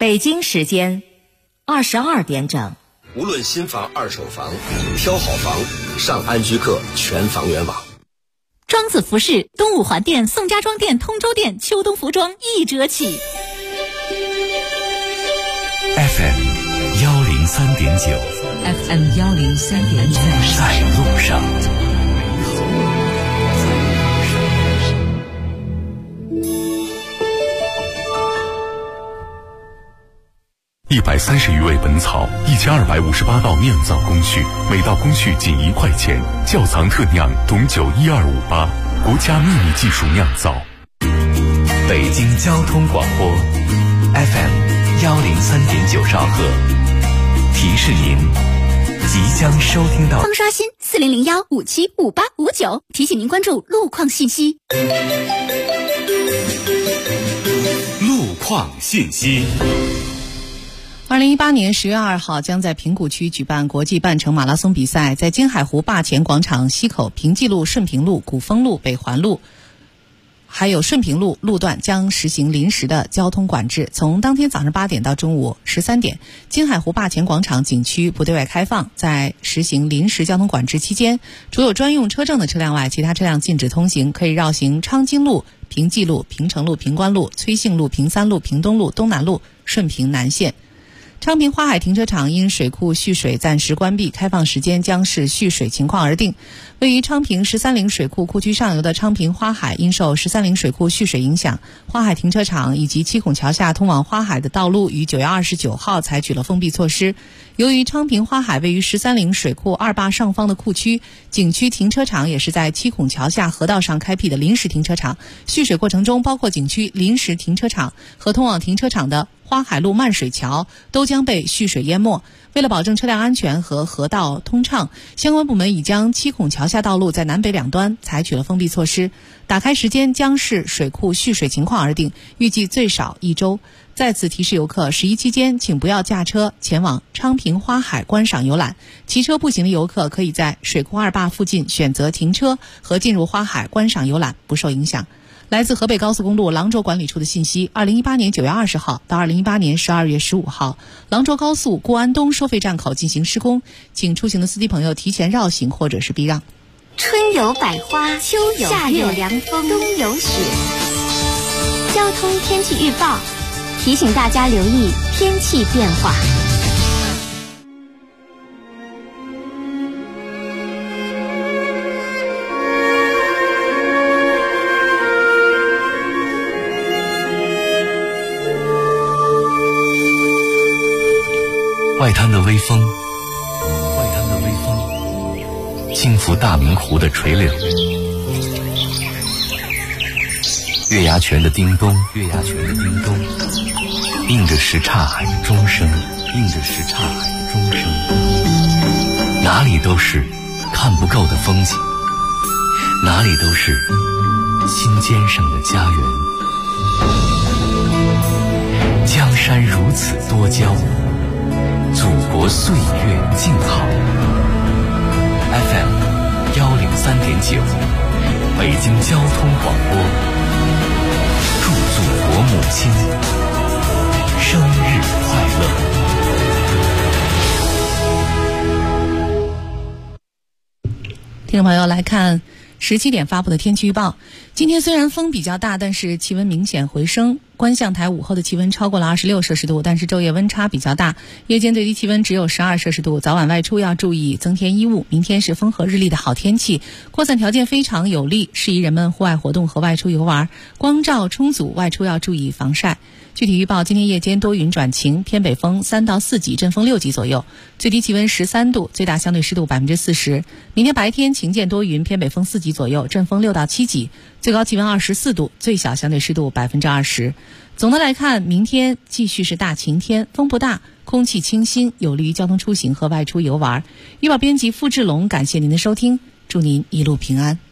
北京时间22点整。 无论新房二手房，挑好房上安居客全房源网。 庄子服饰东五环店、宋家庄店、通州店秋冬服装1折起。 FM 103.9 FM 103.9 在路上。130余味本草，1258道酿造工序，每道工序仅1块钱。窖藏特酿董酒12588，国家秘密技术酿造。北京交通广播 FM 103.9兆赫，提示您即将收听到。 方刷新4001575859，提醒您关注路况信息。 路况信息。 2018年10月2号将在平谷区举办国际半程马拉松比赛，在金海湖坝前广场西口、平济路、顺平路、古风路、北环路还有顺平路路段将实行临时的交通管制，从当天早上8点到中午13点，金海湖坝前广场景区不对外开放。在实行临时交通管制期间，除有专用车证的车辆外，其他车辆禁止通行，可以绕行昌金路、平济路、平城路、平关路、崔姓路、平三路、平东路、东南路、顺平南线。昌平花海停车场因水库蓄水暂时关闭，开放时间将视蓄水情况而定。位于昌平13陵水库库区上游的昌平花海因受13陵水库蓄水影响，花海停车场以及七孔桥下通往花海的道路于9月29号采取了封闭措施。由于昌平花海位于13陵水库2坝上方的库区，景区停车场也是在七孔桥下河道上开辟的临时停车场，蓄水过程中包括景区临时停车场和通往停车场的花海路漫水桥都将被蓄水淹没。为了保证车辆安全和河道通畅，相关部门已将七孔桥下道路在南北两端采取了封闭措施，打开时间将视水库蓄水情况而定，预计最少1周。在此提示游客，11期间请不要驾车前往昌平花海观赏游览，骑车步行的游客可以在水库2坝附近选择停车和进入花海观赏游览，不受影响。来自河北高速公路廊州管理处的信息，2018年9月20号到2018年12月15号，廊州高速固安东收费站口进行施工，请出行的司机朋友提前绕行或者是避让。 春有百花，秋有夏有凉风，冬有雪。交通天气预报提醒大家留意天气变化。 外滩的微风，轻拂大明湖的垂柳，月牙泉的叮咚，映着什刹海的钟声，哪里都是看不够的风景，哪里都是心尖上的家园。江山如此多娇，祖国岁月静好。FM 103.9，北京交通广播，祝祖国母亲生日快乐。 听众朋友，来看17点发布的天气预报。今天虽然风比较大，但是气温明显回升。观象台午后的气温超过了26摄氏度，但是昼夜温差比较大，夜间最低气温只有12摄氏度，早晚外出要注意增添衣物。明天是风和日丽的好天气，扩散条件非常有利，适宜人们户外活动和外出游玩，光照充足，外出要注意防晒。具体预报，今天夜间多云转晴，偏北风3到4级，阵风6级左右，最低气温13度，最大相对湿度40%。明天白天晴间多云，偏北风4级左右，阵风6到7级，最高气温24度，最小相对湿度20%。总的来看，明天继续是大晴天，风不大，空气清新，有利于交通出行和外出游玩。预报编辑付志龙，感谢您的收听，祝您一路平安。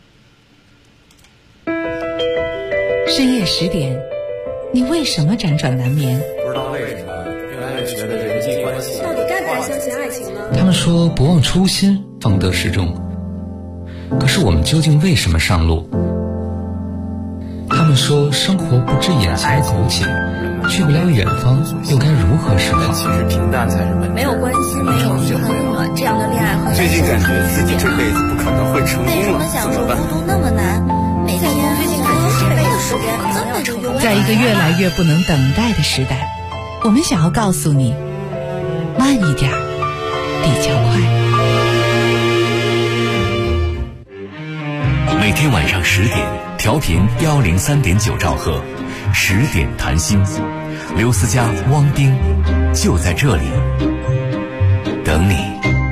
深夜10点，你为什么辗转难眠？ 不知道为什么越来越觉得人际关系到底该不该相信爱情呢？ 他们说不忘初心，方得始终。可是我们究竟为什么上路？他们说生活不止眼前的苟且， 去不了远方，又该如何是好？ 其实平淡才是本质。 没有关系，没有很暖，这样的恋爱和最近感觉自己这辈子不可能会成功了， 为什么享受孤独那么难？每天最近感觉这辈子时间可能要成功。 在一个越来越不能等待的时代，我们想要告诉你，慢一点比较快。 每天晚上10点，调频103.9兆赫，10点谈心，刘思佳、汪丁就在这里等你。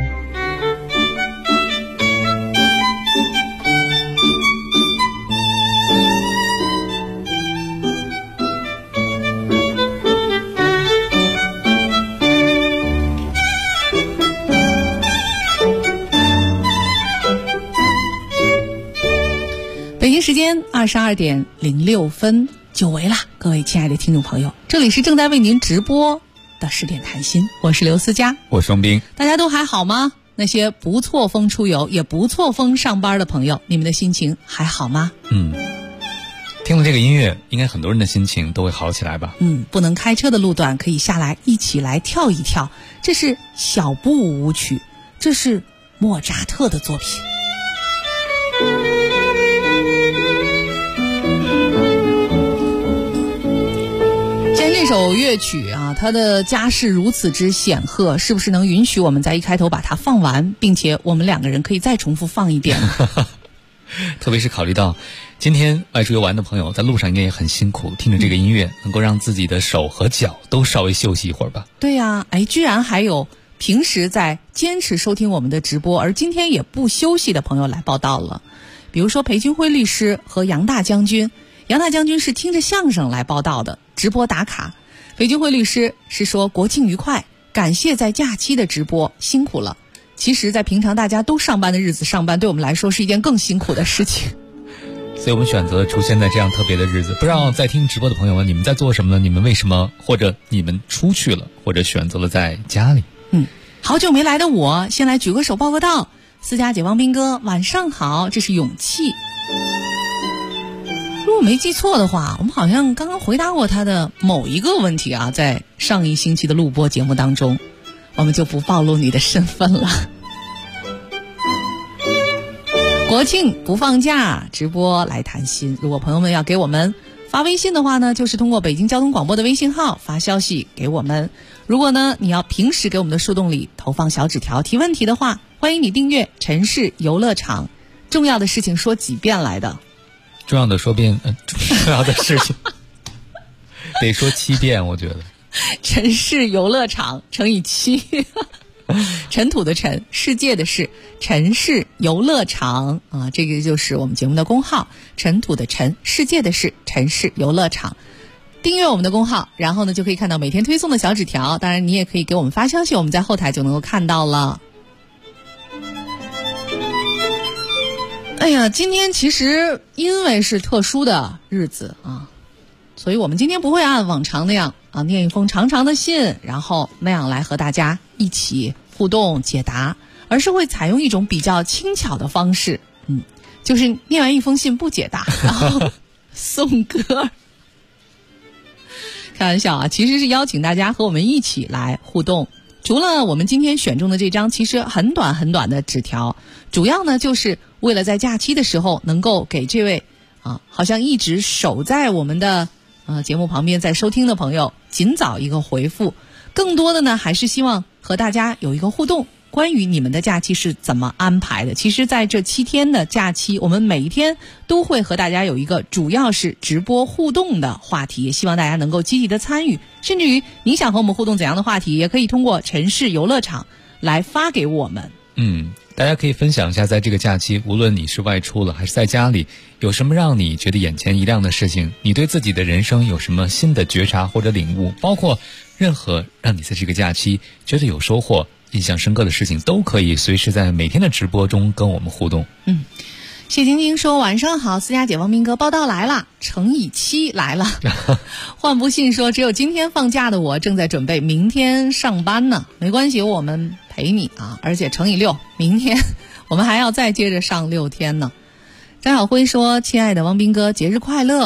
北京时间22点06分，久违了，各位亲爱的听众朋友，这里是正在为您直播的10点谈心，我是刘思佳， 我是汪冰。 大家都还好吗？那些不错峰出游也不错峰上班的朋友，你们的心情还好吗？ 听了这个音乐，应该很多人的心情都会好起来吧。 不能开车的路段可以下来一起来跳一跳，这是小步舞曲，这是莫扎特的作品。这首乐曲啊，它的家世如此之显赫，是不是能允许我们在一开头把它放完，并且我们2个人可以再重复放一遍？ 特别是考虑到今天外出游玩的朋友在路上应该也很辛苦，听着这个音乐能够让自己的手和脚都稍微休息一会儿吧。 对呀，居然还有平时在坚持收听我们的直播，而今天也不休息的朋友来报道了。比如说裴军辉律师和杨大将军，杨大将军是听着相声来报道的，直播打卡。裴军辉律师是说国庆愉快，感谢在假期的直播，辛苦了。其实在平常大家都上班的日子上班，对我们来说是一件更辛苦的事情。 所以我们选择出现在这样特别的日子。不知道在听直播的朋友们，你们在做什么呢？你们为什么，或者你们出去了，或者选择了在家里？ 好久没来的我先来举个手报个到。思佳姐、汪斌哥晚上好，这是勇气。如果没记错的话，我们好像刚刚回答过他的某一个问题啊，在上一星期的录播节目当中，我们就不暴露你的身份了。国庆不放假，直播来谈心。如果朋友们要给我们发微信的话呢，就是通过北京交通广播的微信号发消息给我们。如果呢你要平时给我们的树洞里投放小纸条提问题的话，欢迎你订阅城市游乐场。重要的事情说几遍来的？ 重要的说遍，重要的事情得说7遍，我觉得。 城市游乐场乘以7，尘土的尘，世界的世，城市游乐场啊，这个就是我们节目的公号，尘土的尘，世界的世，城市游乐场。订阅我们的公号，然后呢就可以看到每天推送的小纸条，当然你也可以给我们发消息，我们在后台就能够看到了。哎呀，今天其实因为是特殊的日子啊，所以我们今天不会按往常那样啊念一封长长的信，然后那样来和大家一起互动解答，而是会采用一种比较轻巧的方式，就是念完一封信不解答，然后送歌。开玩笑啊，其实是邀请大家和我们一起来互动。除了我们今天选中的这张其实很短很短的纸条，主要呢就是为了在假期的时候能够给这位好像一直守在我们的节目旁边在收听的朋友尽早一个回复。更多的呢还是希望和大家有一个互动，关于你们的假期是怎么安排的。其实在这7天的假期，我们每一天都会和大家有一个主要是直播互动的话题，也希望大家能够积极的参与，甚至于你想和我们互动怎样的话题，也可以通过城市游乐场来发给我们。 大家可以分享一下，在这个假期，无论你是外出了还是在家里，有什么让你觉得眼前一亮的事情，你对自己的人生有什么新的觉察或者领悟，包括任何让你在这个假期觉得有收获印象深刻的事情，都可以随时在每天的直播中跟我们互动。 谢晶晶说晚上好，思佳姐、汪明哥报道来了，乘以7来了。换不信说只有今天放假的我正在准备明天上班呢，没关系，我们陪你啊，而且乘以6，明天我们还要再接着上6天呢。张小辉说亲爱的汪斌哥节日快乐，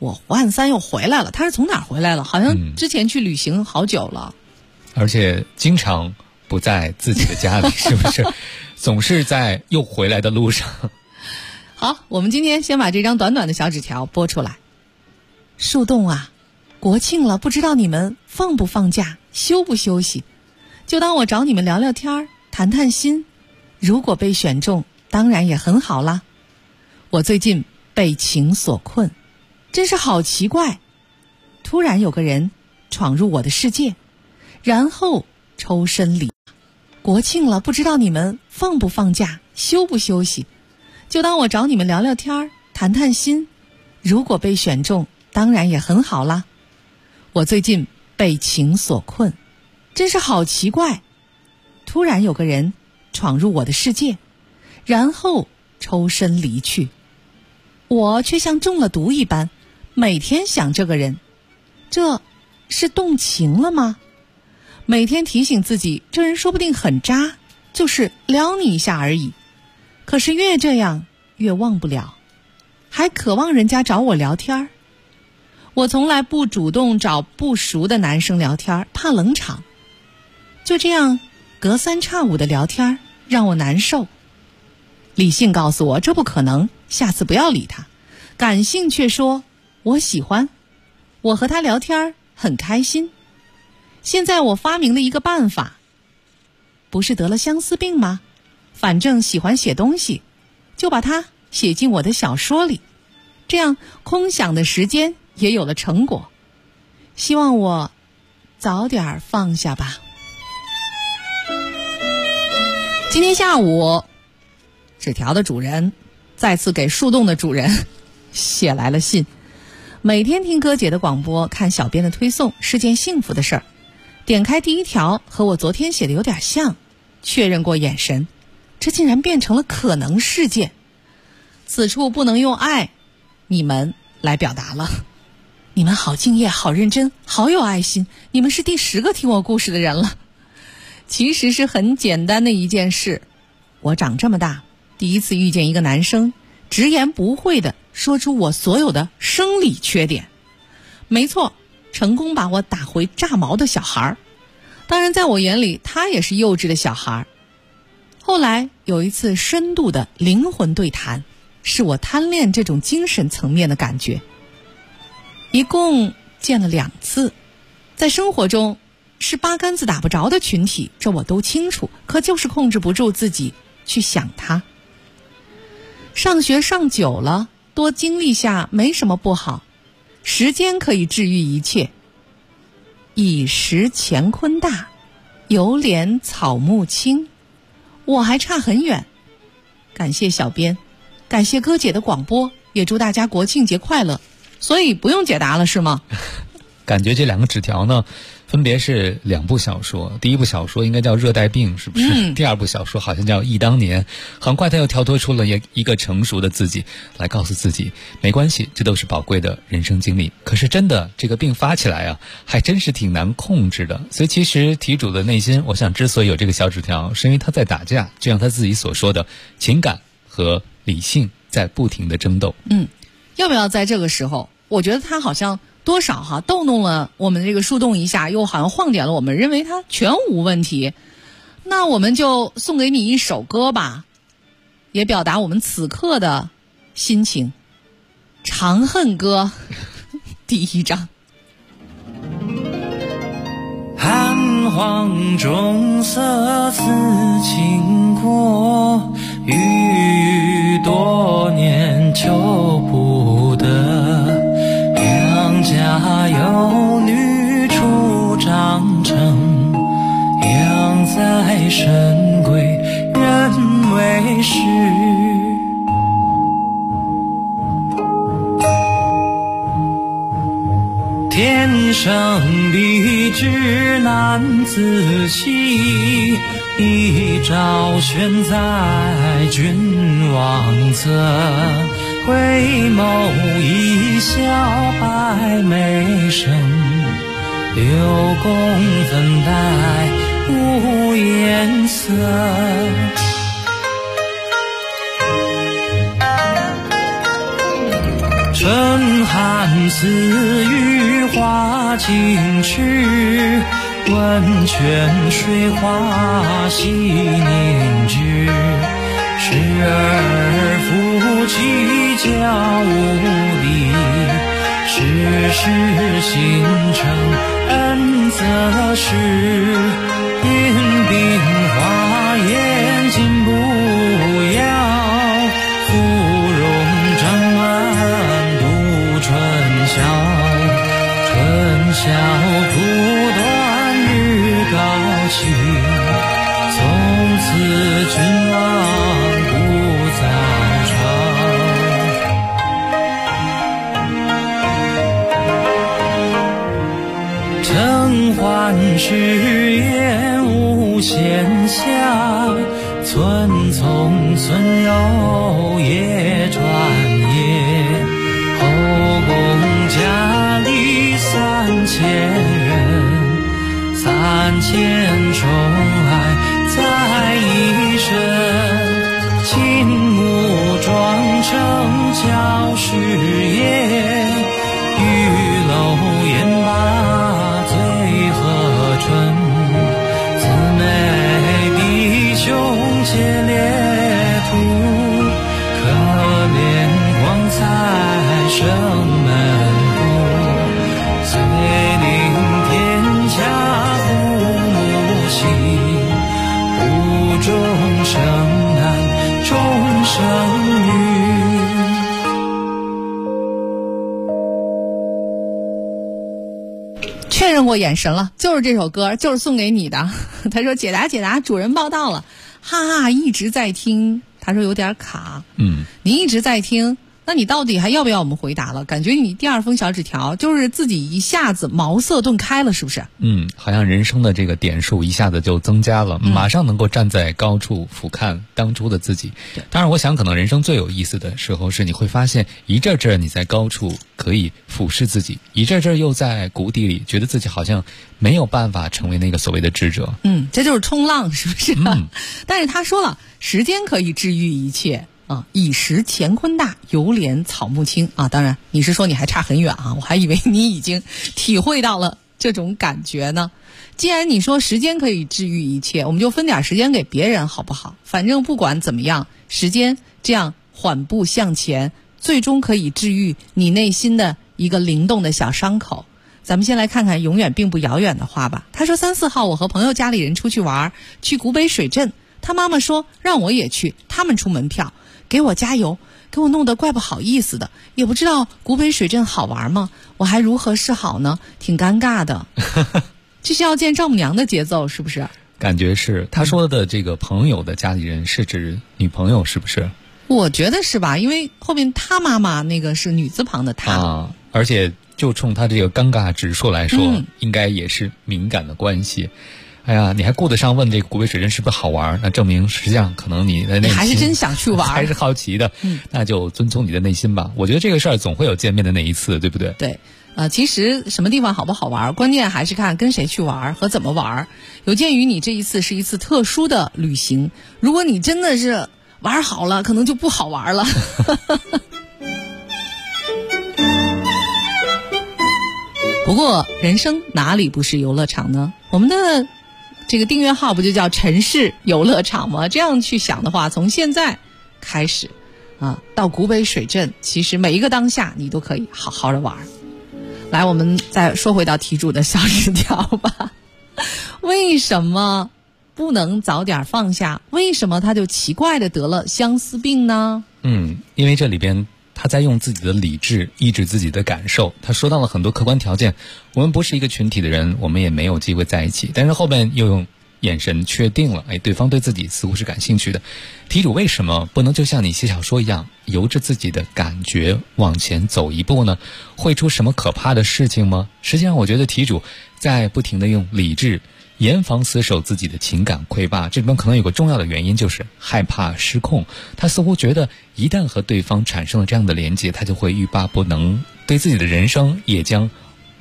我胡汉三又回来了，他是从哪儿回来了？好像之前去旅行好久了， 而且经常不在自己的家里，是不是？总是在又回来的路上。 好，我们今天先把这张短短的小纸条播出来。树洞啊，国庆了，不知道你们放不放假，休不休息？就当我找你们聊聊天，谈谈心。如果被选中，当然也很好啦。我最近被情所困，真是好奇怪。突然有个人闯入我的世界，然后抽身离。国庆了，不知道你们放不放假，休不休息？就当我找你们聊聊天，谈谈心。如果被选中，当然也很好啦。我最近被情所困，真是好奇怪。突然有个人闯入我的世界，然后抽身离去。我却像中了毒一般，每天想这个人。这是动情了吗？每天提醒自己，这人说不定很渣，就是撩你一下而已。可是越这样越忘不了，还渴望人家找我聊天。我从来不主动找不熟的男生聊天，怕冷场。就这样隔三差五的聊天让我难受。理性告诉我这不可能，下次不要理他。感性却说我喜欢，我和他聊天很开心。现在我发明了一个办法，不是得了相思病吗？反正喜欢写东西，就把它写进我的小说里，这样空想的时间也有了成果。希望我早点放下吧。今天下午，纸条的主人再次给树洞的主人写来了信。每天听歌姐的广播，看小编的推送是件幸福的事儿。点开第一条，和我昨天写的有点像，确认过眼神，这竟然变成了可能事件。此处不能用爱，你们来表达了。你们好敬业，好认真，好有爱心，你们是第10个听我故事的人了。其实是很简单的一件事，我长这么大，第一次遇见一个男生，直言不讳地说出我所有的生理缺点。没错，成功把我打回炸毛的小孩。当然在我眼里，他也是幼稚的小孩。后来有一次深度的灵魂对谈，是我贪恋这种精神层面的感觉。一共见了2次，在生活中是8竿子打不着的群体，这我都清楚，可就是控制不住自己去想他。上学上久了，多经历下没什么不好，时间可以治愈一切。已识乾坤大，犹怜草木青。我还差很远。感谢小编，感谢歌姐的广播，也祝大家国庆节快乐。所以不用解答了是吗？ 感觉这2个纸条呢，分别是2部小说。第一部小说应该叫《热带病》，是不是？第2部小说好像叫《忆当年》。很快他又跳脱出了一个成熟的自己，来告诉自己没关系，这都是宝贵的人生经历。可是真的这个病发起来啊，还真是挺难控制的。所以其实题主的内心，我想之所以有这个小纸条，是因为他在打架，就像他自己所说的，情感和理性在不停的争斗。 要不要在这个时候，我觉得他好像多少逗弄了我们这个树洞一下，又好像晃点了我们，认为他全无问题。那我们就送给你一首歌吧，也表达我们此刻的心情。《长恨歌》第1章。 寒黄中色似倾国，郁郁多年求不得。良家有女初长成，养在深闺人未识。天生丽质难自弃，一朝悬在君王侧。回眸一笑百媚生，六宫怎带无颜色。 春寒赐予花径池，温泉水花细凝脂。时而夫妻交无离，时时心诚恩泽时。云鬓花颜尽不要，芙蓉帐暖度春宵。春宵苦短日高起，从此君王不早朝。承欢事业无闲暇，村从村游夜转夜。后宫佳丽3000人，3000宠爱在一身。秦牧妆成教事业，玉楼宴罢醉和春。姊妹弟兄皆列土，可怜光彩生门户。遂令天下父母心，无中生男终生女。 确认过眼神了，就是这首歌，就是送给你的。他说解答解答，主人报到了，哈哈，一直在听。他说有点卡，你一直在听，那你到底还要不要我们回答了？感觉你第二封小纸条就是自己一下子茅塞顿开了，是不是？ 好像人生的这个点数一下子就增加了，马上能够站在高处俯瞰当初的自己。当然我想可能人生最有意思的时候是你会发现一阵阵你在高处可以俯视自己，一阵阵又在谷底里觉得自己好像没有办法成为那个所谓的智者。 这就是冲浪，是不是？但是他说了，时间可以治愈一切啊，以时乾坤大，犹怜草木青啊。当然你是说你还差很远啊，我还以为你已经体会到了这种感觉呢。既然你说时间可以治愈一切，我们就分点时间给别人好不好？反正不管怎么样，时间这样缓步向前，最终可以治愈你内心的一个灵动的小伤口。咱们先来看看永远并不遥远的话吧。他说3、4号我和朋友家里人出去玩，去古北水镇，他妈妈说让我也去，他们出门票，给我加油，给我弄得怪不好意思的，也不知道古北水镇好玩吗？我还如何是好呢？挺尴尬的。这是要见丈母娘的节奏，是不是？ 感觉是。他说的这个朋友的家里人是指女朋友，是不是？ 我觉得是吧，因为后面他妈妈那个是女字旁的他而且就冲他这个尴尬指数来说，应该也是敏感的关系。哎呀，你还顾得上问这个古北水镇是不是好玩？那证明实际上可能你的内心还是真想去玩， 还是好奇的。那就遵从你的内心吧。我觉得这个事儿总会有见面的那一次，对不对？ 对。其实什么地方好不好玩，关键还是看跟谁去玩和怎么玩。有鉴于你这一次是一次特殊的旅行，如果你真的是玩好了，可能就不好玩了。不过人生哪里不是游乐场呢？我们的这个订阅号不就叫城市游乐场吗？这样去想的话，从现在开始到古北水镇，其实每一个当下你都可以好好的玩。来，我们再说回到题主的小纸条吧。为什么不能早点放下？为什么他就奇怪的得了相思病呢？ 因为这里边他在用自己的理智抑制自己的感受。他说到了很多客观条件，我们不是一个群体的人，我们也没有机会在一起。但是后面又用眼神确定了，对方对自己似乎是感兴趣的。题主为什么不能就像你写小说一样，由着自己的感觉往前走一步呢？会出什么可怕的事情吗？实际上我觉得题主在不停地用理智严防死守自己的情感溃坝，这里面可能有个重要的原因，就是害怕失控。他似乎觉得一旦和对方产生了这样的连接，他就会欲罢不能，对自己的人生也将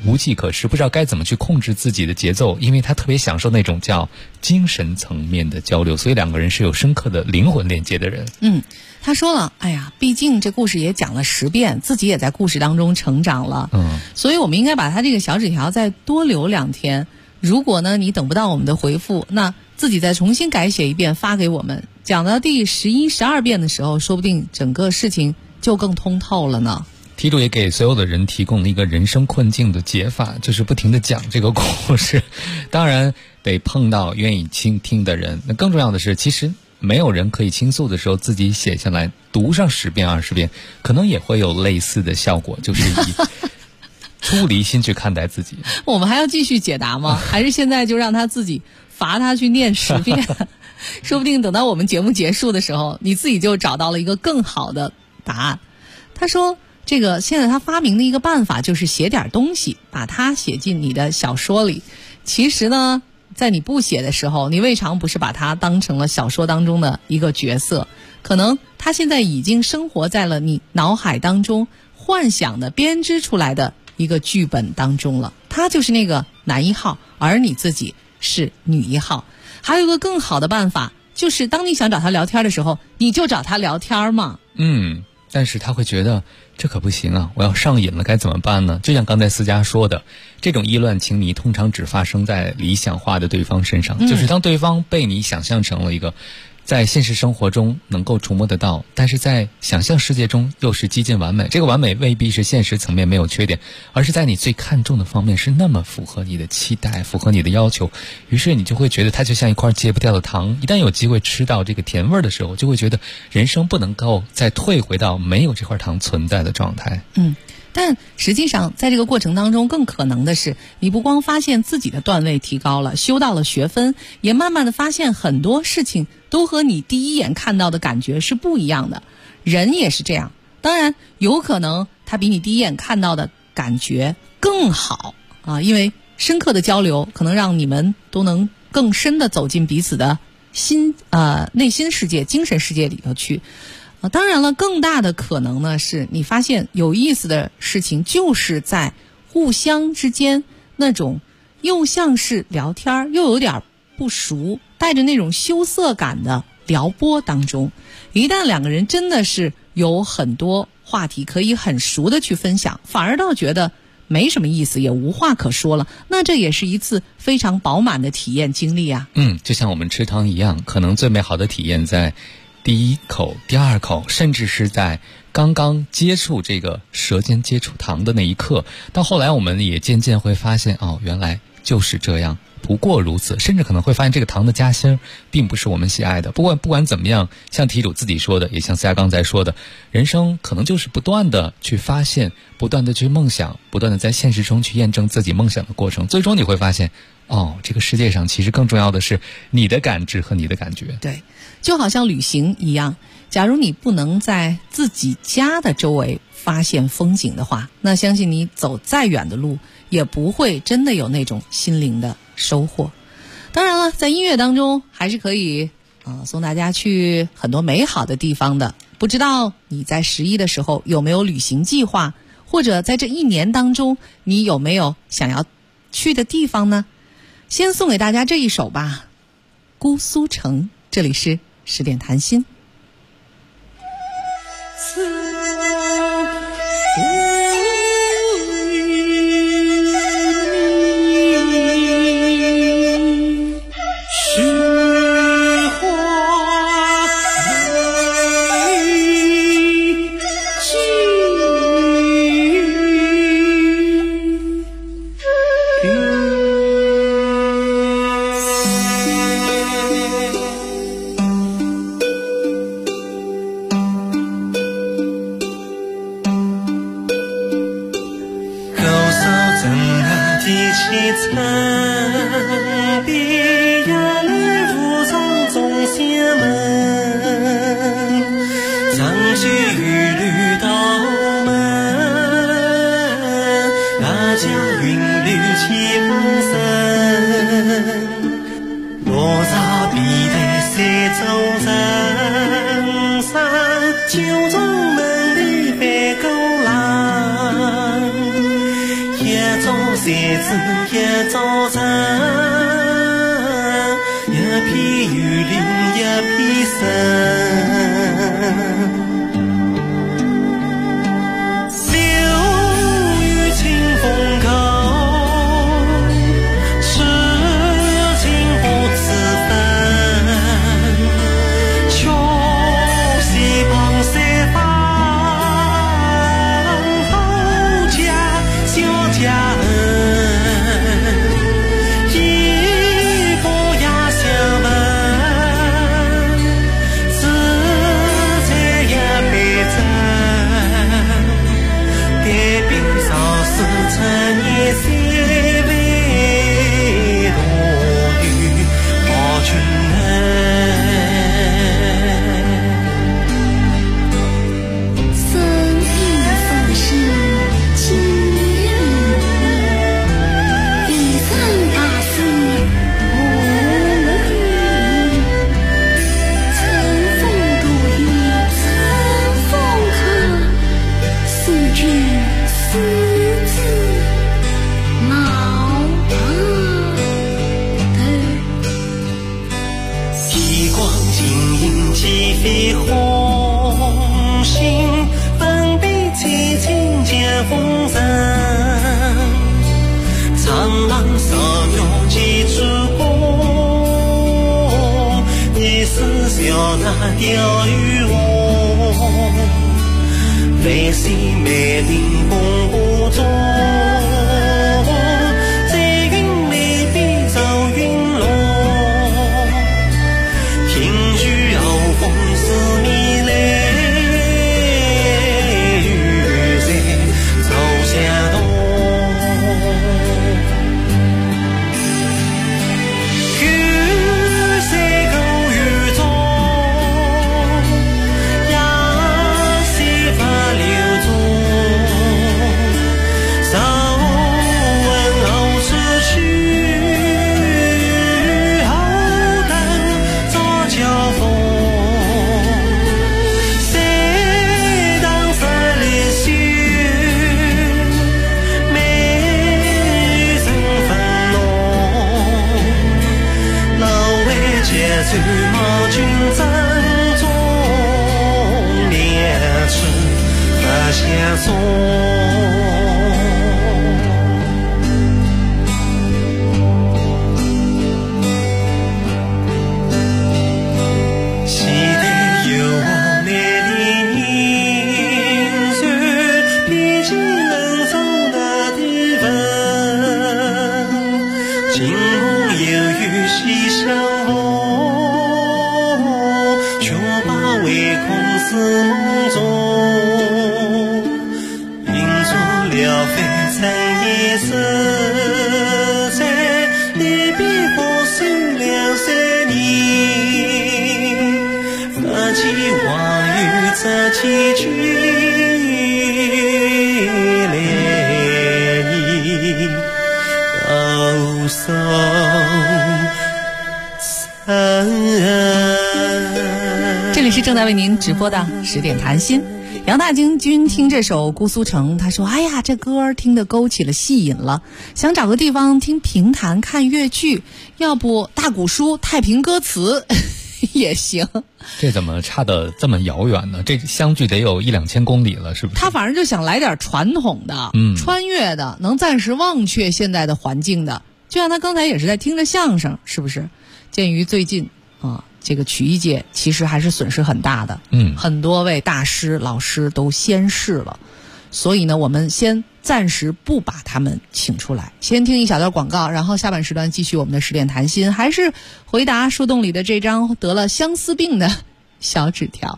无计可施，不知道该怎么去控制自己的节奏，因为他特别享受那种叫精神层面的交流，所以两个人是有深刻的灵魂链接的人。 他说了，哎呀，毕竟这故事也讲了10遍，自己也在故事当中成长了，所以我们应该把他这个小纸条再多留2天。如果呢你等不到我们的回复，那自己再重新改写一遍发给我们，讲到第11、12遍的时候，说不定整个事情就更通透了呢。 题主也给所有的人提供了一个人生困境的解法，就是不停地讲这个故事，当然得碰到愿意倾听的人。那更重要的是，其实没有人可以倾诉的时候，自己写下来读上10遍20遍，可能也会有类似的效果，就是以出离心去看待自己。 我们还要继续解答吗？还是现在就让他自己罚他去念10遍说不定等到我们节目结束的时候，你自己就找到了一个更好的答案。他说这个现在他发明的一个办法就是写点东西，把它写进你的小说里。其实呢，在你不写的时候，你未尝不是把它当成了小说当中的一个角色，可能他现在已经生活在了你脑海当中幻想的编织出来的一个剧本当中了。他就是那个男1号，而你自己是女1号。还有一个更好的办法，就是当你想找他聊天的时候，你就找他聊天嘛。 但是他会觉得这可不行啊，我要上瘾了该怎么办呢？就像刚才思佳说的，这种意乱情迷通常只发生在理想化的对方身上，就是当对方被你想象成了一个在现实生活中能够触摸得到，但是在想象世界中又是接近完美。这个完美未必是现实层面没有缺点，而是在你最看重的方面是那么符合你的期待，符合你的要求，于是你就会觉得它就像一块戒不掉的糖，一旦有机会吃到这个甜味的时候，就会觉得人生不能够再退回到没有这块糖存在的状态。 但实际上在这个过程当中，更可能的是你不光发现自己的段位提高了，修到了学分，也慢慢的发现很多事情都和你第一眼看到的感觉是不一样的。人也是这样，当然有可能他比你第一眼看到的感觉更好啊，因为深刻的交流可能让你们都能更深的走进彼此的内心世界、精神世界里头去。当然了，更大的可能呢是你发现有意思的事情就是在互相之间那种又像是聊天又有点不熟，带着那种羞涩感的撩拨当中。一旦两个人真的是有很多话题可以很熟的去分享，反而倒觉得没什么意思，也无话可说了，那这也是一次非常饱满的体验经历啊。 就像我们吃糖一样，可能最美好的体验在第一口、第二口，甚至是在刚刚接触这个舌尖接触糖的那一刻。到后来我们也渐渐会发现，原来就是这样，不过如此，甚至可能会发现这个糖的夹心并不是我们喜爱的。不管怎么样，像题主自己说的，也像思佳刚才说的，人生可能就是不断的去发现，不断的去梦想，不断的在现实中去验证自己梦想的过程。最终你会发现，这个世界上其实更重要的是你的感知和你的感觉。 对，就好像旅行一样，假如你不能在自己家的周围发现风景的话，那相信你走再远的路也不会真的有那种心灵的收获。当然了，在音乐当中还是可以送大家去很多美好的地方的。不知道你在11的时候有没有旅行计划，或者在这1年当中你有没有想要去的地方呢？先送给大家这一首吧，姑苏城。这里是10点谈心。 酒中门里翻狗浪，夜中谁知一早晨，一片雨林一片深，柳雨清风口，痴情不自分，桥西旁谁放后家小家恩，一步呀相问，自在也悲真，改变少时陈年谁为多余报君恩。 生命所是情与义，一生大事无论乘风度雨，乘风客，思君思子老头。 极光晶莹几飞红星，分贝凄清见风声，长廊少鸟几只弓，一丝小那钓鱼翁，泪水美丽风不中，彩云美比走云龙，听雨后风似迷泪，雨在走向东，雨水沟雨中，呀西发流中，少问后逝去，后等早交锋，谁当山里雪，美人分浓，老为结出毛军正中，烈士不相送。期待有我美丽人选，披荆人走那地分，惊梦有雨西相逢，却把唯恐是梦中，银烛了飞成一世，在离别后守两三年，发起话语这几句涟漪，高手三这里是正在为您直播的10点谈心。杨大将军听这首《姑苏城》，他说：“哎呀，这歌听得勾起了戏瘾了，想找个地方听评弹看越剧，要不大鼓书太平歌词也行。” 这怎么差得这么遥远呢？这相距得有1-2千公里了，是不是？ 他反正就想来点传统的，穿越的，能暂时忘却现在的环境的。就像他刚才也是在听着相声，是不是？鉴于最近这个曲艺界其实还是损失很大的，很多位大师老师都仙逝了，所以呢，我们先暂时不把他们请出来，先听一小段广告，然后下半时段继续我们的10点谈心，还是回答树洞里的这张得了相思病的小纸条。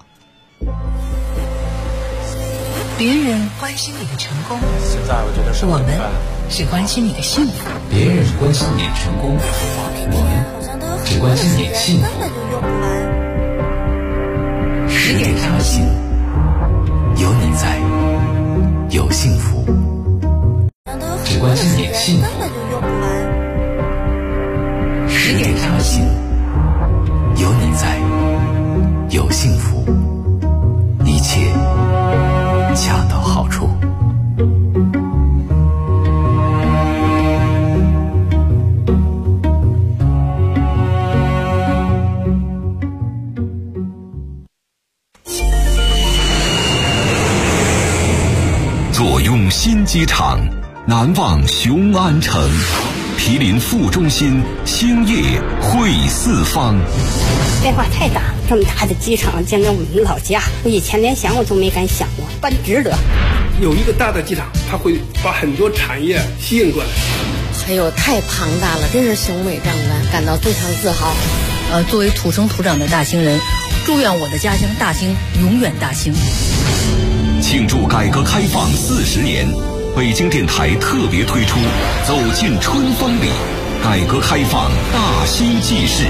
别人关心你的成功， 现在我觉得是我们是关心你的幸福。 别人关心你的成功，我们只关心你的幸福。10点谈心，有你在，有幸福。只关心你的幸福。10点谈心，有你在，有幸福，一切恰到好处。 坐拥新机场，难忘雄安城。毗邻副中心，兴业汇四方。 变化太大，这么大的机场将在我们老家，我以前连想我都没敢想过，办值得。 有一个大的机场，它会把很多产业吸引过来。 还有太庞大了，真是雄伟壮观，感到非常自豪。 作为土生土长的大兴人，祝愿我的家乡大兴永远大兴。 庆祝改革开放40年，北京电台特别推出《走进春风里》，改革开放大兴纪事。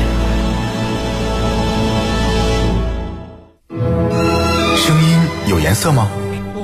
声音有颜色吗？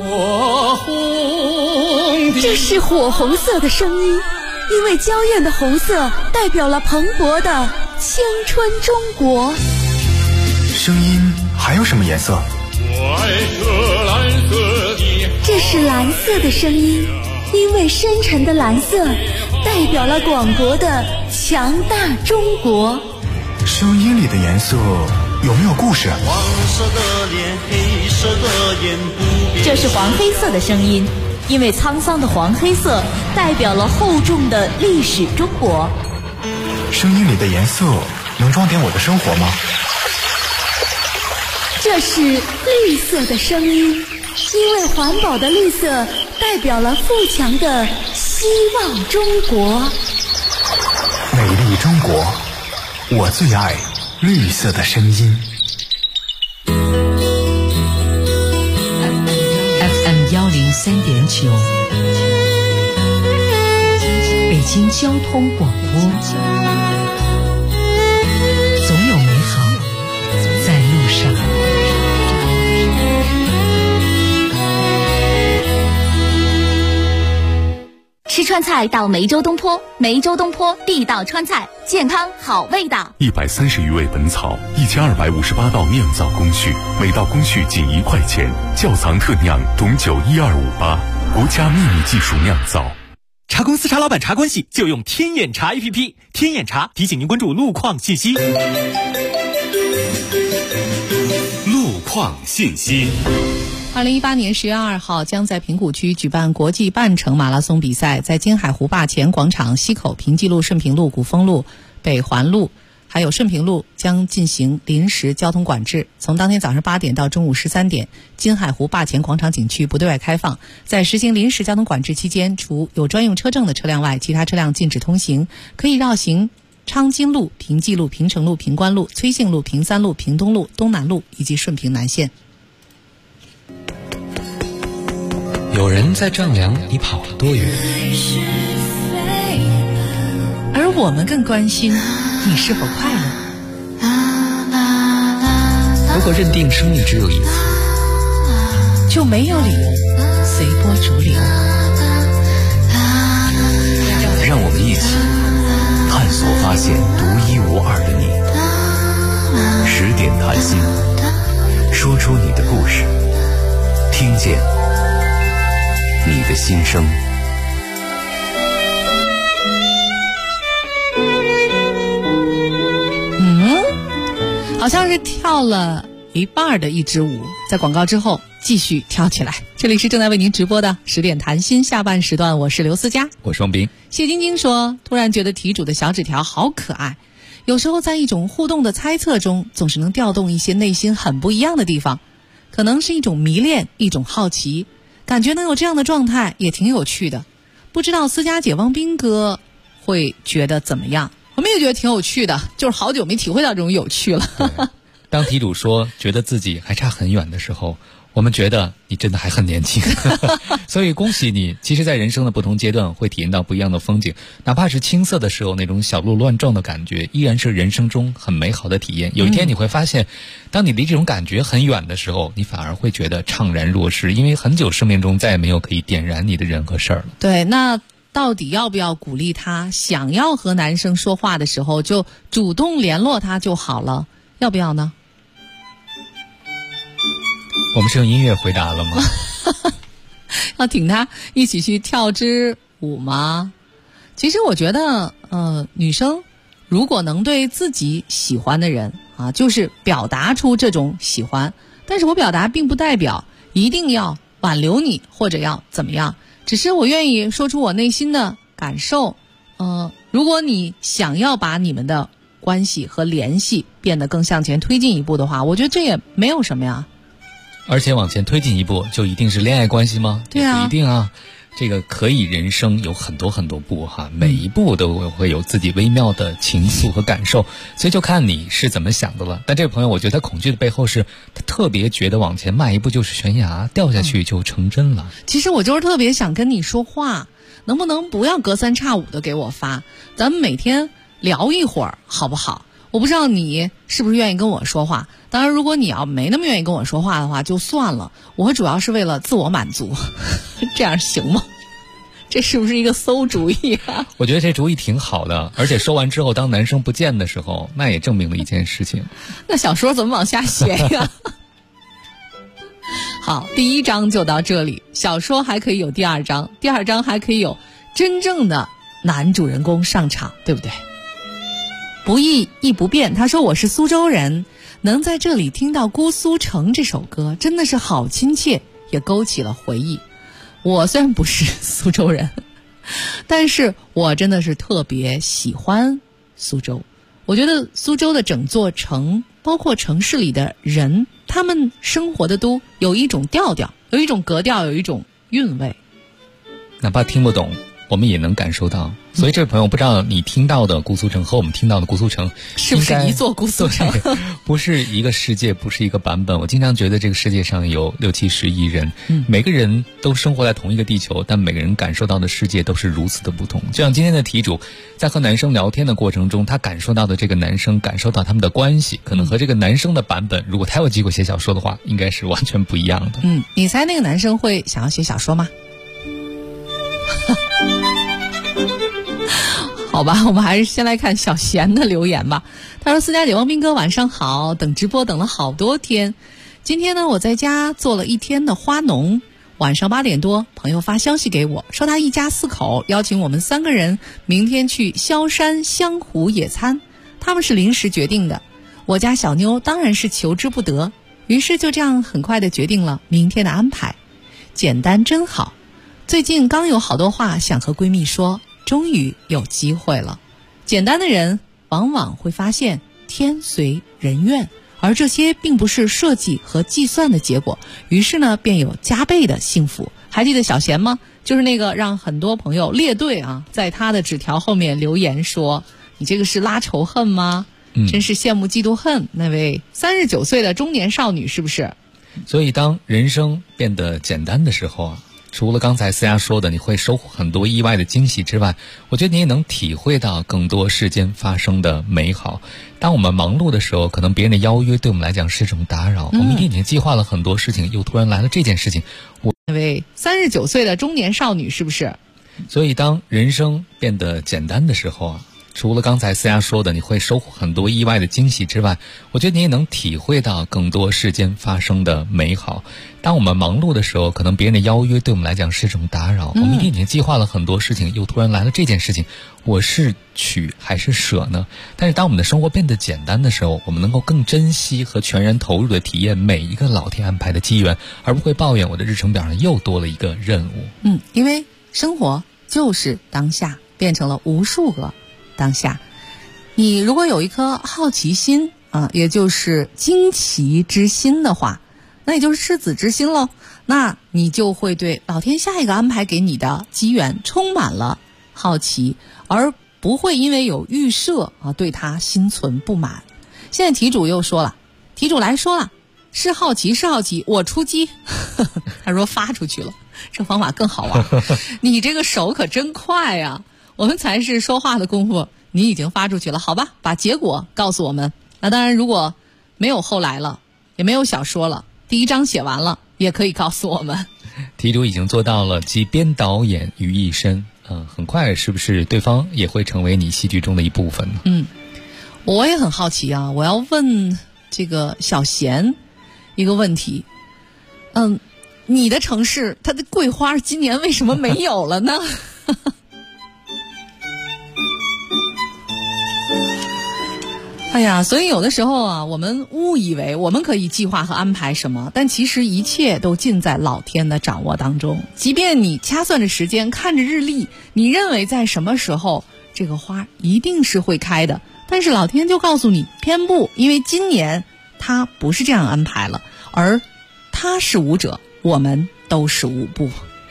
这是火红色的声音，因为娇艳的红色代表了蓬勃的青春中国。 声音还有什么颜色？ 我爱这蓝色的。 这是蓝色的声音，因为深沉的蓝色代表了广博的强大中国。 声音里的颜色有没有故事？ 黄色的脸，黑色的眼，不变。 这是黄黑色的声音，因为沧桑的黄黑色代表了厚重的历史中国。 声音里的颜色能装点我的生活吗？ 这是绿色的声音，因为环保的绿色代表了富强的希望中国。 美丽中国，我最爱绿色的声音。 FM 103.9，北京交通广播，总有美好在路上。 吃川菜到梅州东坡，梅州东坡地道川菜，健康好味道。 130余味本草，1258道酿造工序，每道工序仅1块钱。窖藏特酿董酒12588，国家秘密技术酿造。 茶公司茶老板茶关系就用天眼茶 APP， 天眼茶提醒您关注路况信息。 路况信息。 2018年10月2号将在平谷区举办国际半程马拉松比赛，在金海湖坝前广场西口、平济路、顺平路、古风路、北环路还有顺平路将进行临时交通管制，从当天早上8点到中午13点，金海湖坝前广场景区不对外开放。在实行临时交通管制期间，除有专用车证的车辆外，其他车辆禁止通行，可以绕行昌金路、平济路、平城路、平关路、崔姓路、平三路、平东路、东南路以及顺平南线。 有人在丈量你跑了多远， 而我们更关心你是否快乐。 如果认定生命只有一次， 就没有理由随波逐流。 让我们一起探索发现独一无二的你。10点谈心，说出你的故事，听见你的心声。 好像是跳了一半的一支舞，在广告之后继续跳起来。这里是正在为您直播的10点谈心下半时段，我是刘思佳， 我是王斌。 谢晶晶说，突然觉得题主的小纸条好可爱，有时候在一种互动的猜测中，总是能调动一些内心很不一样的地方，可能是一种迷恋，一种好奇，感觉能有这样的状态也挺有趣的。不知道思佳姐、王斌哥会觉得怎么样？我们也觉得挺有趣的，就是好久没体会到这种有趣了。 当题主说觉得自己还差很远的时候，我们觉得你真的还很年轻。所以恭喜你，其实在人生的不同阶段会体验到不一样的风景，哪怕是青涩的时候那种小鹿乱撞的感觉，依然是人生中很美好的体验。有一天你会发现，当你离这种感觉很远的时候，你反而会觉得怅然若失，因为很久生命中再也没有可以点燃你的人和事儿了。 对，那到底要不要鼓励他想要和男生说话的时候就主动联络他就好了，要不要呢？ 我们是用音乐回答了吗？ 要挺他一起去跳支舞吗？其实我觉得女生如果能对自己喜欢的人就是表达出这种喜欢，但是我表达并不代表一定要挽留你或者要怎么样，只是我愿意说出我内心的感受。如果你想要把你们的关系和联系变得更向前推进一步的话，我觉得这也没有什么呀。 而且往前推进一步就一定是恋爱关系吗？ 对啊， 也不一定啊。这个可以人生有很多很多步哈，每一步都会有自己微妙的情愫和感受，所以就看你是怎么想的了。但这位朋友，我觉得他恐惧的背后是他特别觉得往前迈一步就是悬崖，掉下去就成真了。 其实我就是特别想跟你说话，能不能不要隔三差五的给我发，咱们每天聊一会儿好不好？我不知道你是不是愿意跟我说话，当然如果你要没那么愿意跟我说话的话就算了，我主要是为了自我满足这样行吗？这是不是一个馊主意啊？ 我觉得这主意挺好的，而且说完之后当男生不见的时候，那也证明了一件事情。 那小说怎么往下写呀？好，第一章就到这里，小说还可以有第二章，第二章还可以有真正的男主人公上场，对不对？不易亦不变，他说我是苏州人，能在这里听到《姑苏城》这首歌真的是好亲切，也勾起了回忆。我虽然不是苏州人，但是我真的是特别喜欢苏州。我觉得苏州的整座城，包括城市里的人，他们生活的都有一种调调，有一种格调，有一种韵味。 哪怕听不懂，我们也能感受到。所以这位朋友，不知道你听到的姑苏城和我们听到的姑苏城是不是一座姑苏城？ 不是一个世界，不是一个版本。我经常觉得这个世界上有60-70亿人，每个人都生活在同一个地球，但每个人感受到的世界都是如此的不同。就像今天的题主在和男生聊天的过程中，他感受到的这个男生感受到他们的关系，可能和这个男生的版本，如果他有机会写小说的话，应该是完全不一样的。 你猜那个男生会想要写小说吗？好吧，我们还是先来看小贤的留言吧。他说：“4家姐王斌哥晚上好，等直播等了好多天，今天呢我在家做了一天的花农，晚上8点多朋友发消息给我，说他一家4口邀请我们3个人明天去萧山湘湖野餐，他们是临时决定的，我家小妞当然是求之不得，于是就这样很快的决定了明天的安排。简单真好，最近刚有好多话想和闺蜜说，终于有机会了。简单的人往往会发现天随人愿，而这些并不是设计和计算的结果，于是呢便有加倍的幸福。还记得小贤吗？就是那个让很多朋友列队啊，在他的纸条后面留言说你这个是拉仇恨吗？真是羡慕嫉妒恨。那位39岁的中年少女是不是？ 所以当人生变得简单的时候啊，除了刚才思佳说的你会收获很多意外的惊喜之外，我觉得你也能体会到更多世间发生的美好。当我们忙碌的时候，可能别人的邀约对我们来讲是一种打扰，我们已经计划了很多事情，又突然来了这件事情。 那位39岁的中年少女是不是？ 所以当人生变得简单的时候啊，除了刚才思佳说的你会收获很多意外的惊喜之外，我觉得你也能体会到更多世间发生的美好。当我们忙碌的时候，可能别人的邀约对我们来讲是一种打扰，我们已经计划了很多事情，又突然来了这件事情，我是取还是舍呢？但是当我们的生活变得简单的时候，我们能够更珍惜和全然投入的体验每一个老天安排的机缘，而不会抱怨我的日程表上又多了一个任务。 因为生活就是当下，变成了无数个当下。你如果有一颗好奇心啊，也就是惊奇之心的话，那也就是赤子之心喽。那你就会对老天下一个安排给你的机缘充满了好奇，而不会因为有预设啊对他心存不满。现在题主又说了，题主来说了，是好奇是好奇，我出击他说发出去了，这方法更好玩你这个手可真快啊，我们才是说话的功夫，你已经发出去了。好吧，把结果告诉我们。那当然如果没有后来了，也没有小说了，第一章写完了，也可以告诉我们。 题主已经做到了集编导演于一身，很快是不是对方也会成为你戏剧中的一部分呢？ 我也很好奇啊，我要问这个小贤一个问题。你的城市它的桂花今年为什么没有了呢？ 哎呀，所以有的时候啊，我们误以为我们可以计划和安排什么，但其实一切都尽在老天的掌握当中。即便你掐算着时间，看着日历，你认为在什么时候这个花一定是会开的，但是老天就告诉你偏不，因为今年他不是这样安排了，而他是舞者，我们都是舞步。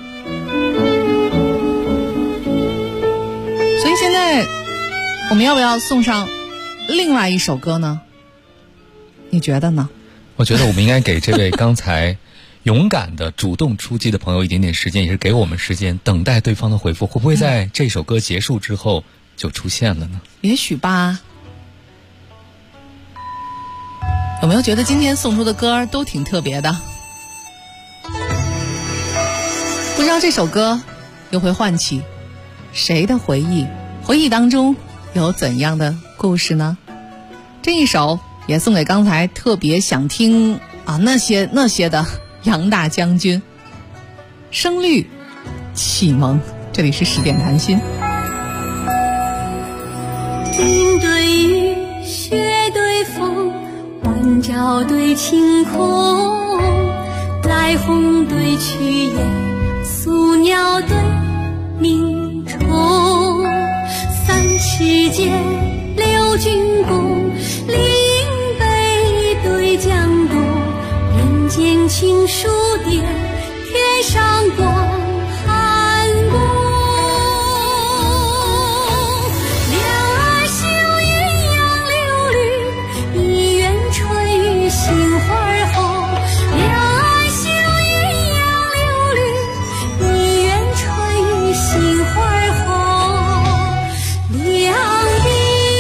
所以现在我们要不要送上另外一首歌呢？你觉得呢？ 我觉得我们应该给这位刚才勇敢的主动出击的朋友一点点时间，也是给我们时间，等待对方的回复。会不会在这首歌结束之后就出现了呢？ 也许吧。有没有觉得今天送出的歌都挺特别的？不知道这首歌又会唤起谁的回忆？回忆当中有怎样的故事呢？这一首也送给刚才特别想听那些的杨大将军。声律启蒙，这里是10点谈心。 云对雨，雪对风，晚照对晴空，来鸿对去雁，宿鸟对鸣虫，三尺剑，六军功，岭北对江东，人间情书点，天上光寒宫。两岸秀阴阳流绿，一园春雨杏花红。两岸秀阴阳流绿，一园春雨杏花红。两鬓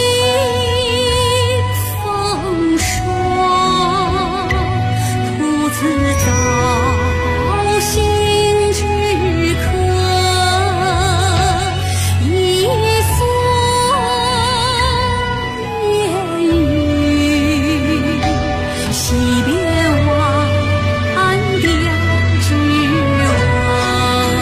风霜，徒自找心之客。一蓑烟雨，惜别忘掉之往。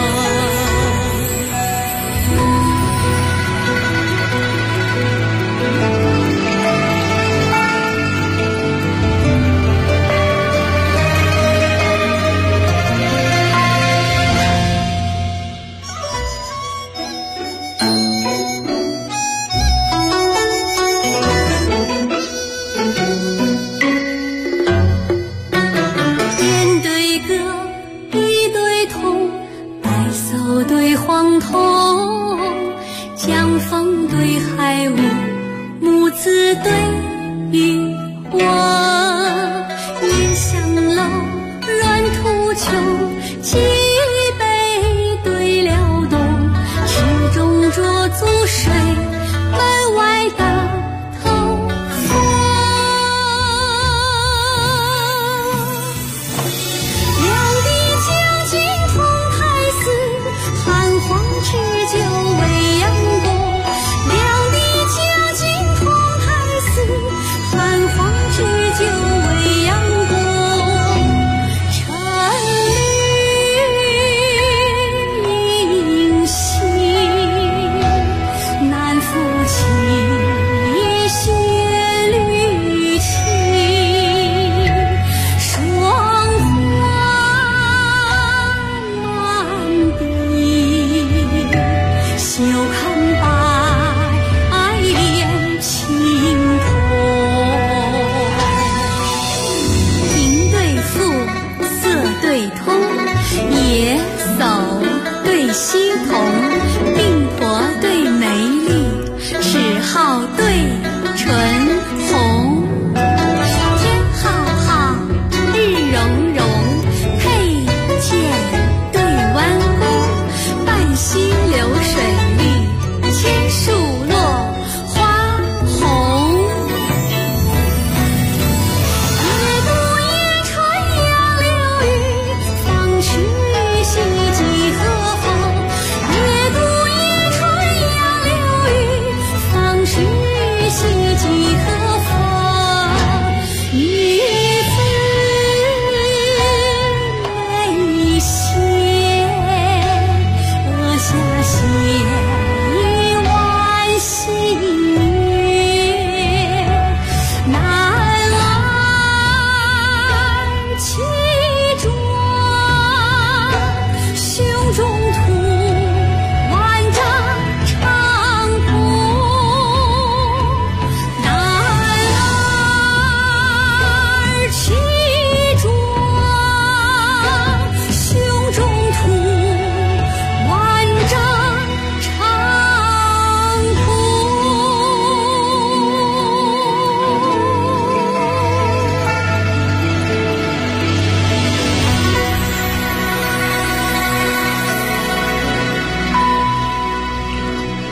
雁对歌，鱼对筒，白叟对黄童，江风对海雾，母子对渔翁。烟香楼，软土丘，脊背对辽东，池中酌足水，门外大头风。两地将军同台寺，汉皇置酒未央宫。两地将军同台寺，汉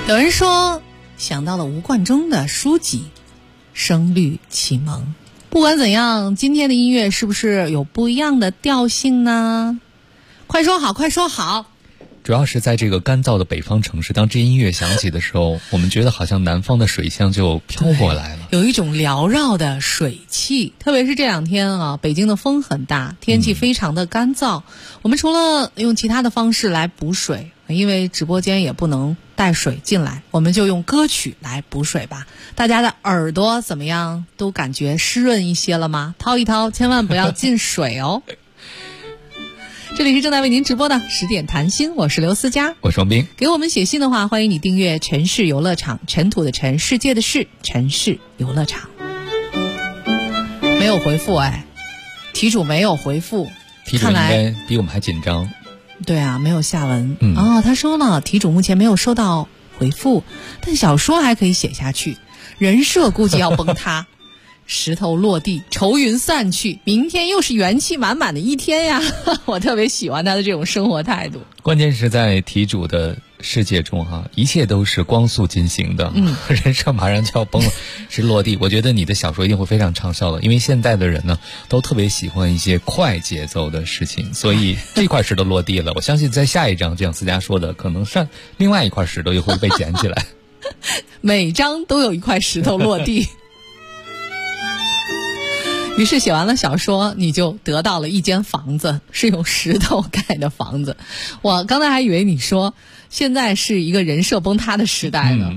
有人说想到了吴冠中的书籍《声律启蒙》。不管怎样，今天的音乐是不是有不一样的调性呢？快说好，快说好！ 主要是在这个干燥的北方城市，当这音乐响起的时候，我们觉得好像南方的水乡就飘过来了， 有一种缭绕的水汽。特别是这两天啊，北京的风很大，天气非常的干燥。我们除了用其他的方式来补水，因为直播间也不能带水进来，我们就用歌曲来补水吧。大家的耳朵怎么样？都感觉湿润一些了吗？掏一掏，千万不要进水哦。这里是正在为您直播的10点谈心，我是刘思佳， 我是王斌。 给我们写信的话，欢迎你订阅城市游乐场，尘土的尘，世界的世，城市游乐场。没有回复题主没有回复， 题主应该比我们还紧张。 对啊，没有下文。他说了，题主目前没有收到回复，但小说还可以写下去，人设估计要崩塌。石头落地，愁云散去，明天又是元气满满的一天呀！我特别喜欢他的这种生活态度。 关键是在题主的世界中一切都是光速进行的，人设马上就要崩了，是落地。我觉得你的小说一定会非常畅销的，因为现在的人呢，都特别喜欢一些快节奏的事情，所以这块石头落地了，我相信在下一章，就像思佳说的，可能上另外一块石头又会被捡起来。 每章都有一块石头落地。于是写完了小说，你就得到了一间房子，是用石头盖的房子。我刚才还以为你说现在是一个人设崩塌的时代呢。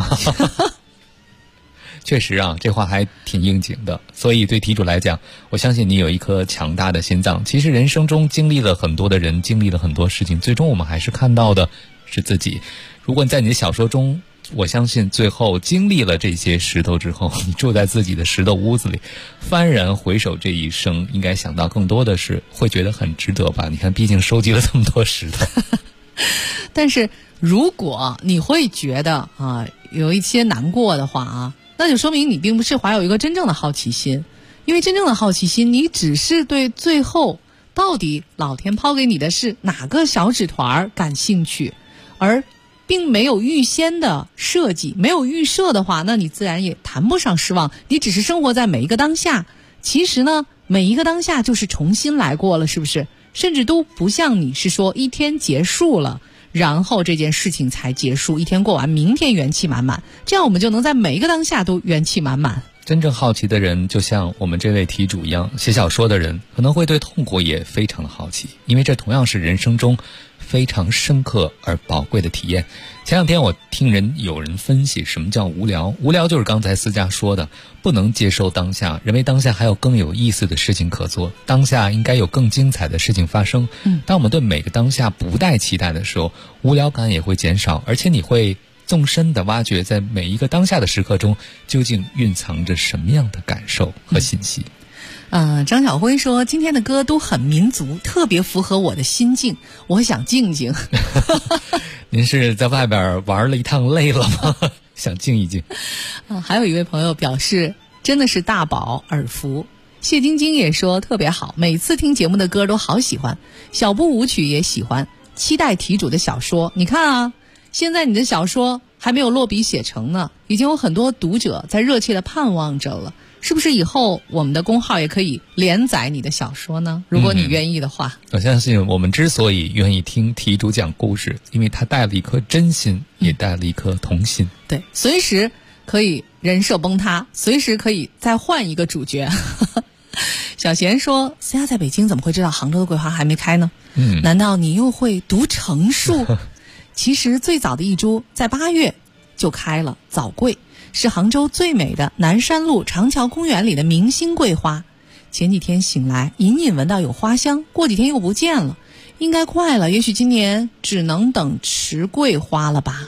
确实啊，这话还挺应景的。所以对题主来讲，我相信你有一颗强大的心脏。其实人生中经历了很多的人，经历了很多事情，最终我们还是看到的是自己。如果你在你的小说中，我相信最后经历了这些石头之后，你住在自己的石头屋子里，幡然回首这一生，应该想到更多的是会觉得很值得吧。你看毕竟收集了这么多石头。 但是如果你会觉得有一些难过的话那就说明你并不是怀有一个真正的好奇心。因为真正的好奇心，你只是对最后到底老天抛给你的是哪个小纸团感兴趣，而并没有预先的设计，没有预设的话，那你自然也谈不上失望。你只是生活在每一个当下，其实呢，每一个当下就是重新来过了，是不是？甚至都不像你是说一天结束了，然后这件事情才结束，一天过完，明天元气满满，这样我们就能在每一个当下都元气满满。 真正好奇的人，就像我们这位题主一样，写小说的人可能会对痛苦也非常的好奇，因为这同样是人生中非常深刻而宝贵的体验。前两天我听有人分析什么叫无聊，无聊就是刚才思佳说的，不能接受当下，认为当下还有更有意思的事情可做，当下应该有更精彩的事情发生。当我们对每个当下不带期待的时候，无聊感也会减少，而且你会纵深地挖掘在每一个当下的时刻中究竟蕴藏着什么样的感受和信息。 张晓辉说今天的歌都很民族，特别符合我的心境，我想静静。 您是在外边玩了一趟累了吗？想静一静。 还有一位朋友表示真的是大饱耳福。谢晶晶也说特别好，每次听节目的歌都好喜欢，小步舞曲也喜欢，期待题主的小说。你看现在你的小说还没有落笔写成呢，已经有很多读者在热切的盼望着了。是不是以后我们的公号也可以连载你的小说呢？如果你愿意的话。 我相信我们之所以愿意听题主讲故事，因为他带了一颗真心，也带了一颗童心。 对，随时可以人设崩塌，随时可以再换一个主角。小贤说思佳在北京怎么会知道杭州的桂花还没开呢？难道你又会读成数？其实最早的一株在8月就开了，早桂是杭州最美的南山路长桥公园里的明星桂花。前几天醒来隐隐闻到有花香，过几天又不见了，应该快了，也许今年只能等迟桂花了吧。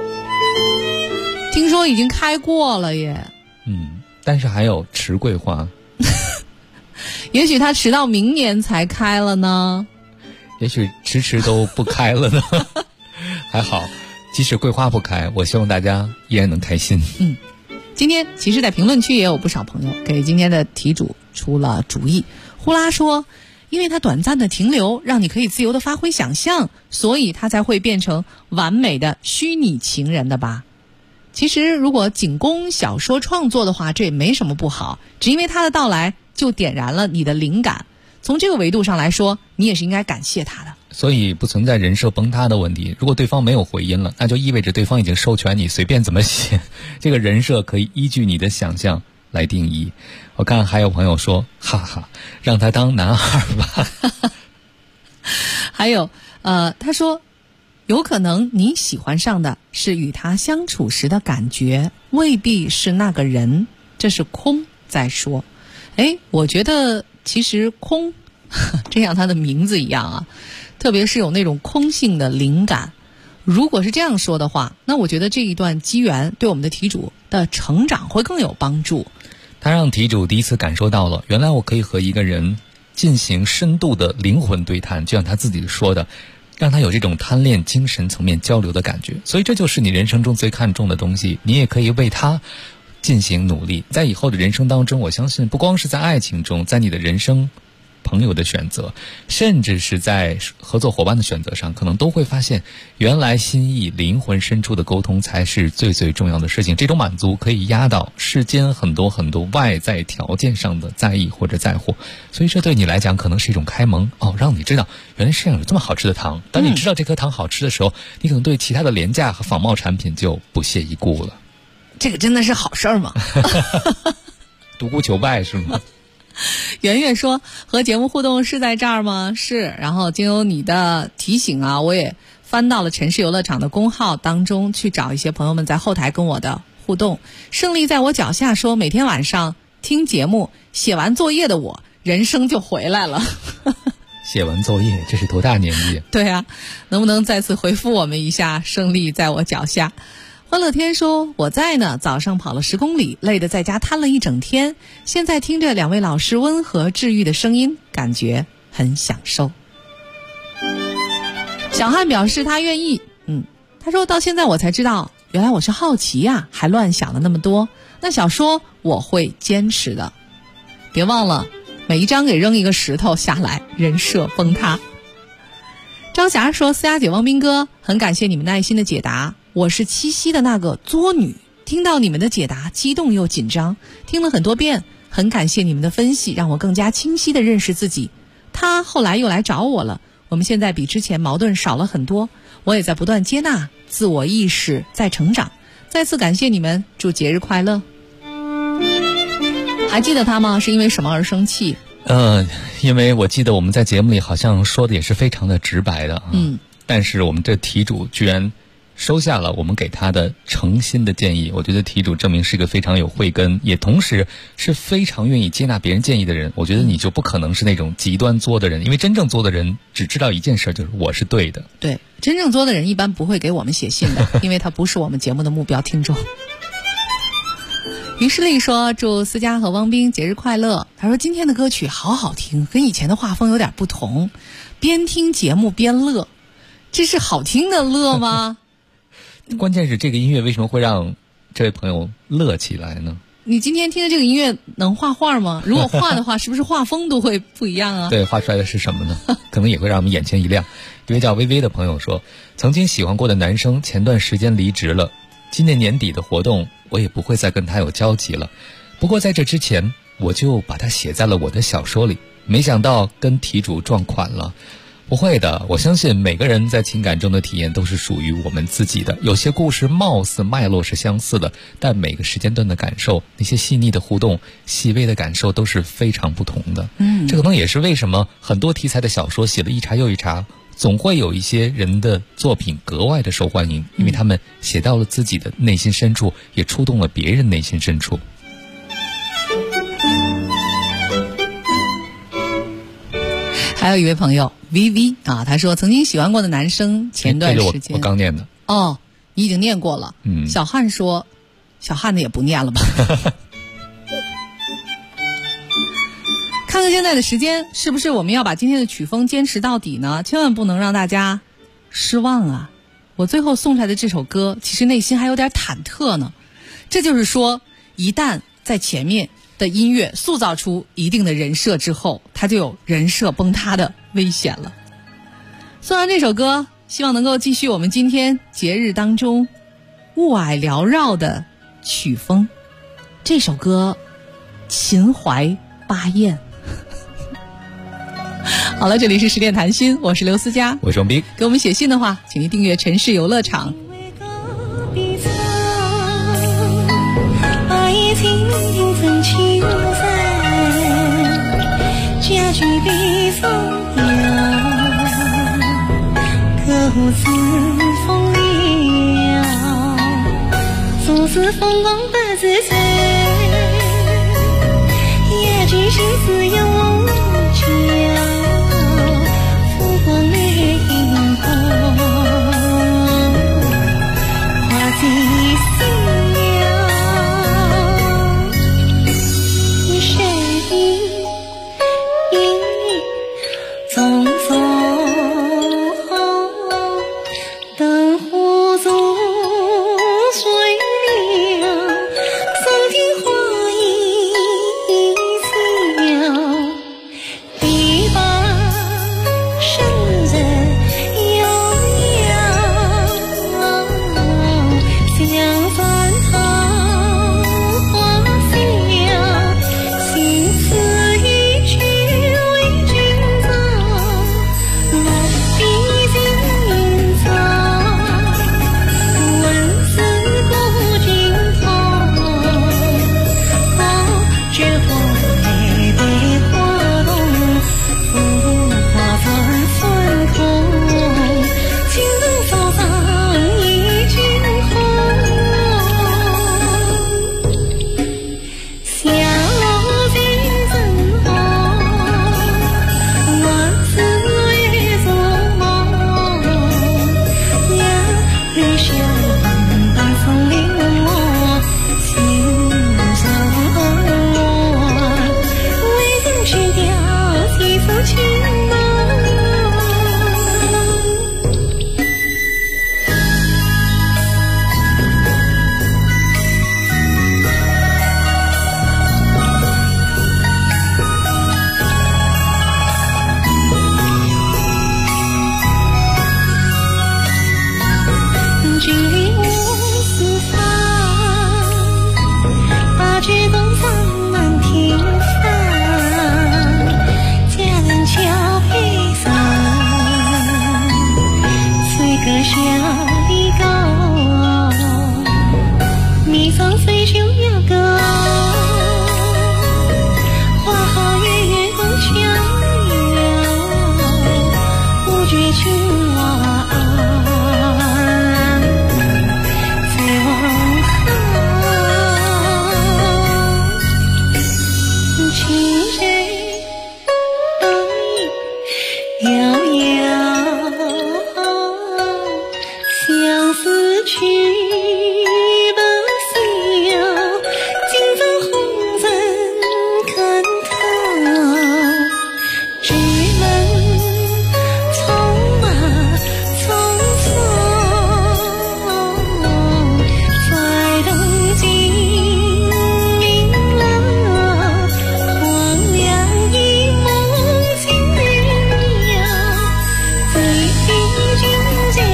听说已经开过了耶。 但是还有迟桂花。 也许它迟到明年才开了呢， 也许迟都不开了呢。还好即使桂花不开，我希望大家依然能开心。 今天其实在评论区也有不少朋友给今天的题主出了主意。呼啦说因为它短暂的停留，让你可以自由的发挥想象，所以它才会变成完美的虚拟情人的吧。其实如果仅供小说创作的话，这也没什么不好，只因为它的到来就点燃了你的灵感。从这个维度上来说，你也是应该感谢他的。 所以不存在人设崩塌的问题。如果对方没有回音了，那就意味着对方已经授权你随便怎么写，这个人设可以依据你的想象来定义。我看还有朋友说，哈哈，让他当男孩吧。 还有他说有可能你喜欢上的是与他相处时的感觉，未必是那个人，这是空在说。我觉得其实空正像他的名字一样啊，特别是有那种空性的灵感。如果是这样说的话，那我觉得这一段机缘对我们的题主的成长会更有帮助。 他让题主第一次感受到了，原来我可以和一个人进行深度的灵魂对谈，就像他自己说的，让他有这种贪恋精神层面交流的感觉。所以这就是你人生中最看重的东西，你也可以为他进行努力。在以后的人生当中，我相信不光是在爱情中，在你的人生朋友的选择，甚至是在合作伙伴的选择上，可能都会发现原来心意灵魂深处的沟通才是最最重要的事情。这种满足可以压倒世间很多很多外在条件上的在意或者在乎。所以这对你来讲可能是一种开蒙，让你知道原来世界上有这么好吃的糖。当你知道这颗糖好吃的时候，你可能对其他的廉价和仿冒产品就不屑一顾了。 这个真的是好事儿吗？ 独孤求败是吗？ 圆圆说，和节目互动是在这儿吗？是。然后经由你的提醒啊，我也翻到了城市游乐场的公号当中去找一些朋友们在后台跟我的互动。胜利在我脚下说，每天晚上听节目，写完作业的我人生就回来了。 写完作业，这是多大年纪？ 对啊，能不能再次回复我们一下？胜利在我脚下。欢乐天说，我在呢，早上跑了10公里，累得在家瘫了一整天，现在听着2位老师温和治愈的声音，感觉很享受。小汉表示他愿意，他说到现在我才知道，原来我是好奇呀，还乱想了那么多。那小说我会坚持的，别忘了每一章给扔一个石头下来，人设崩塌。张霞说，思雅姐、汪斌哥，很感谢你们耐心的解答。我是七夕的那个作女，听到你们的解答激动又紧张，听了很多遍，很感谢你们的分析，让我更加清晰地认识自己。他后来又来找我了，我们现在比之前矛盾少了很多，我也在不断接纳，自我意识在成长。再次感谢你们，祝节日快乐。还记得他吗？是因为什么而生气？ 因为我记得我们在节目里好像说的也是非常的直白的，但是我们这题主居然收下了我们给他的诚心的建议。我觉得题主证明是一个非常有慧根，也同时是非常愿意接纳别人建议的人。我觉得你就不可能是那种极端作的人，因为真正作的人只知道一件事，就是我是对的。 对，真正作的人一般不会给我们写信的，因为他不是我们节目的目标听众。于是丽说，祝思佳和汪斌节日快乐。他说今天的歌曲好好听，跟以前的画风有点不同，边听节目边乐。这是好听的乐吗？ 关键是这个音乐为什么会让这位朋友乐起来呢？ 你今天听的这个音乐能画画吗？如果画的话，是不是画风都会不一样啊？ 对，画出来的是什么呢？可能也会让我们眼前一亮。一位叫微微的朋友说，曾经喜欢过的男生前段时间离职了，今年年底的活动我也不会再跟他有交集了。不过在这之前，我就把他写在了我的小说里，没想到跟题主撞款了。不会的，我相信每个人在情感中的体验都是属于我们自己的。有些故事貌似脉络是相似的，但每个时间段的感受，那些细腻的互动、细微的感受都是非常不同的。这可能也是为什么很多题材的小说写了一茬又一茬，总会有一些人的作品格外的受欢迎，因为他们写到了自己的内心深处，也触动了别人内心深处。 还有一位朋友 VV 啊，他说曾经喜欢过的男生前段时间， 我刚念的哦，你已经念过了。小汉说，小汉的也不念了吧？看看现在的时间，是不是我们要把今天的曲风坚持到底呢？千万不能让大家失望啊！我最后送出来的这首歌，其实内心还有点忐忑呢。这就是说，一旦在前面的音乐塑造出一定的人设之后，它就有人设崩塌的危险了。送上这首歌，希望能够继续我们今天节日当中雾霭缭绕的曲风。这首歌秦淮八艳。好了，这里是10点谈心，我是刘思佳， 我是王斌。 给我们写信的话，请您订阅城市游乐场。 把一听听曾情在，家居比风摇，各自风流，总是风光不自在，也只心思有交，浮光掠影后，花季新了，谁匆匆灯火逐水流，松间花影迢，堤坝声人悠扬，相伴桃花香，心思一曲为君奏，落笔今朝，文思顾君头，觉花飞被花动，浮华转算空，情动手上一君红，香落尽真红，万丝月作梦，两泪相伴风铃落，心上我为君去掉几幅情浓。距离无四方，八绝东方满庭芳，佳人桥配上，随歌笑离高，迷上水袖摇歌，花好月月共逍遥，不觉君王在往后，情谁遥遥，相思曲